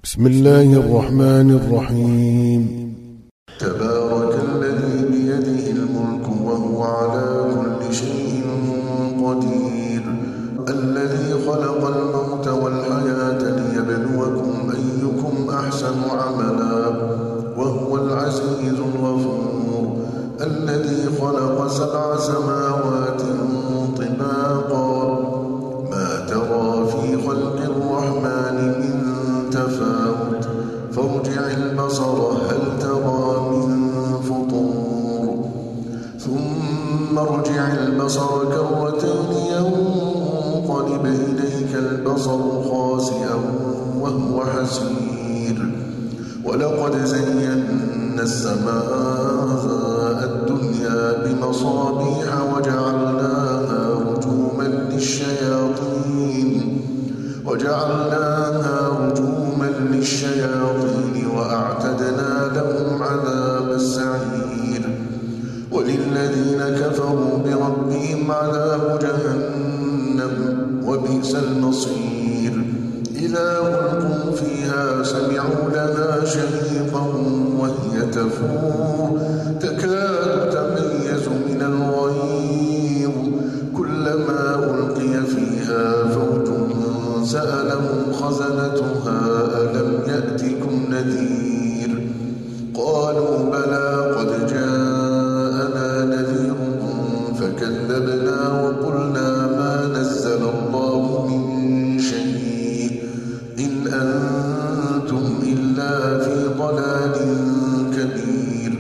بسم الله الرحمن الرحيم. تبارك الذي بيده الملك وهو على كل شيء قدير، الذي خلق الموت والحياة ليبلوكم أيكم أحسن عملا وهو العزيز الغفور، الذي خلق 7 سماوات طباقا ما ترى في خلق الرحمن من تفاوت فارجع البصر هل ترى من فطور ثم ارجع البصر كرتين ينقلب إليك البصر خاسئا وهو حسير، ولقد زينا السماء الدنيا بمصابيح وجعلناها رجوما للشياطين وأعتدنا لهم عذاب السعير، وللذين كفروا بربهم عذاب جهنم وبئس المصير، إذا ألقوا فيها سمعوا لها شهيقا وهي تفور تكاد تميز من الغيظ، كلما ألقي فيها فوج سألهم خزنتها ألم يأتكم نذير، قالوا بلى قد جاءنا نذير فكذبنا وقلنا ما نزل الله من شيء إن أنتم إلا في ضلال كبير،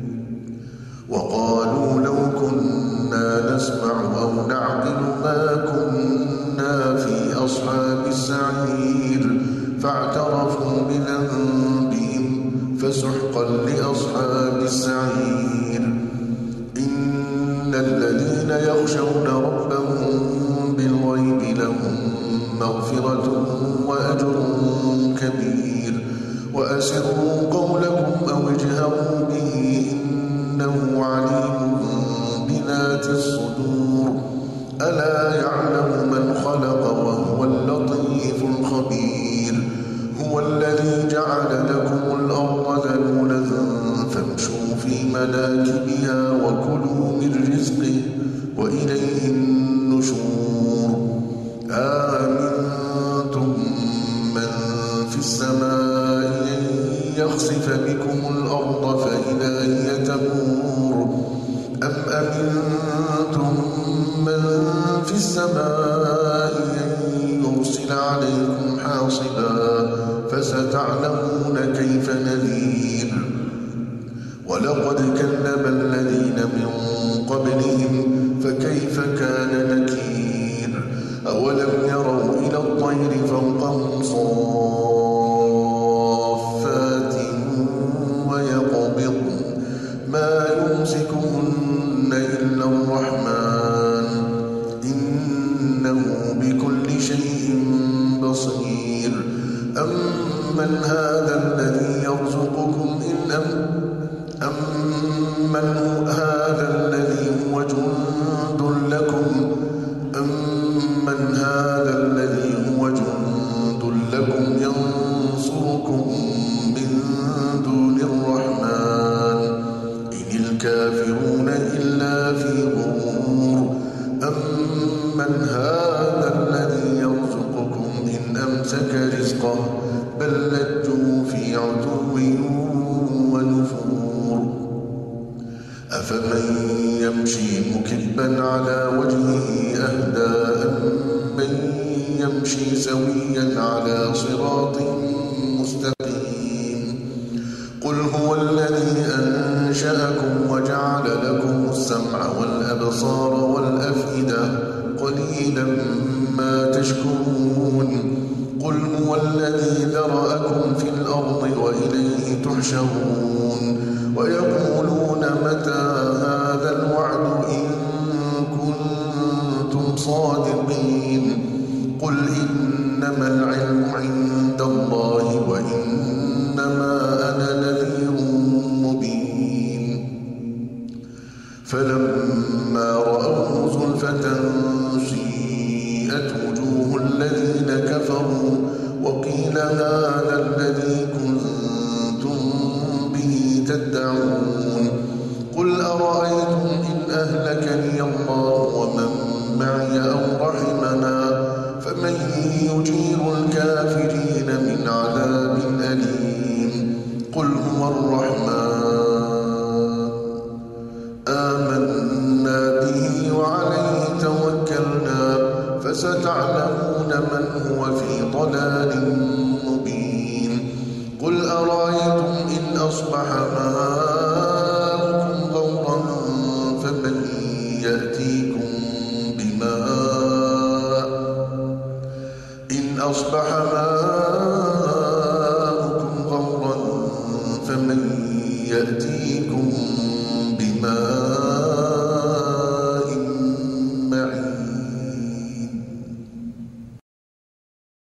وقالوا لو كنا نسمع أو نعقل ما كنا في أصحاب السعير، فاعترفوا بذنبهم فسحقا لأصحاب السعير، إن الذين يخشون ربهم بالغيب لهم مغفرة وأجر كبير، وأسروا قولكم أو اجهروا به إنه عليم بذات الصدور، ألا يعلم من خلق وهو اللطيف الخبير، هو الذي جعل لكم الأرض ذلولا فامشوا في مناكبها وكلوا من رزقه وإليه النشور، آمنتم من في السماء أن يخسف بكم الأرض فإذا هي تمور، أم أمنتم من في السماء أن يرسل عليكم حاصبا فستعلمون كيف نذير، ولقد كذب الذين من قبلهم فكيف كان نكير، أولم يروا إلى الطير فوقهم صافات ويقبضن ما يمسكهن إلا الرحمن إنه بكل شيء بصير، أمن هذا الذي يرزقكم أمن هذا الذي هو جند لكم ينصركم من دون الرحمن إن الكافرون إلا في غرور، أمن هذا الذي يرزقكم إن أمسك رزقه بل لجوا في عتو ونفور، أفمن يمشي مكبا على وجهه أهدى أمن يمشي سويا على صراط مستقيم، قل هو الذي أنشأكم وجعل لكم السمع والأبصار والأفئدة قليلا ما تشكرون، قل هو الذي ذرأكم في الأرض وإليه تحشرون، ويقولون متى هذا الوعد إن كنتم صادقين، قل إنما العلم عند الله وإنما أنا نذير مبين، فلما رأوه زلفة سيئت وجوه الذين كفروا وقيل هذا هذا الذي كنتم به تدعون قل أرأيتم إن أهلكني الله ومن معي أو رحمنا فمن يجير الكافرين من عذاب أليم قل هو الرحمن آمنا به وعليه توكلنا فستعلمون من هو في ضلال مبين قل أرأيتم إن أصبح ماؤكم غورا فمن يأتيكم بماء إن أصبح ماؤكم غورا فمن يأتيكم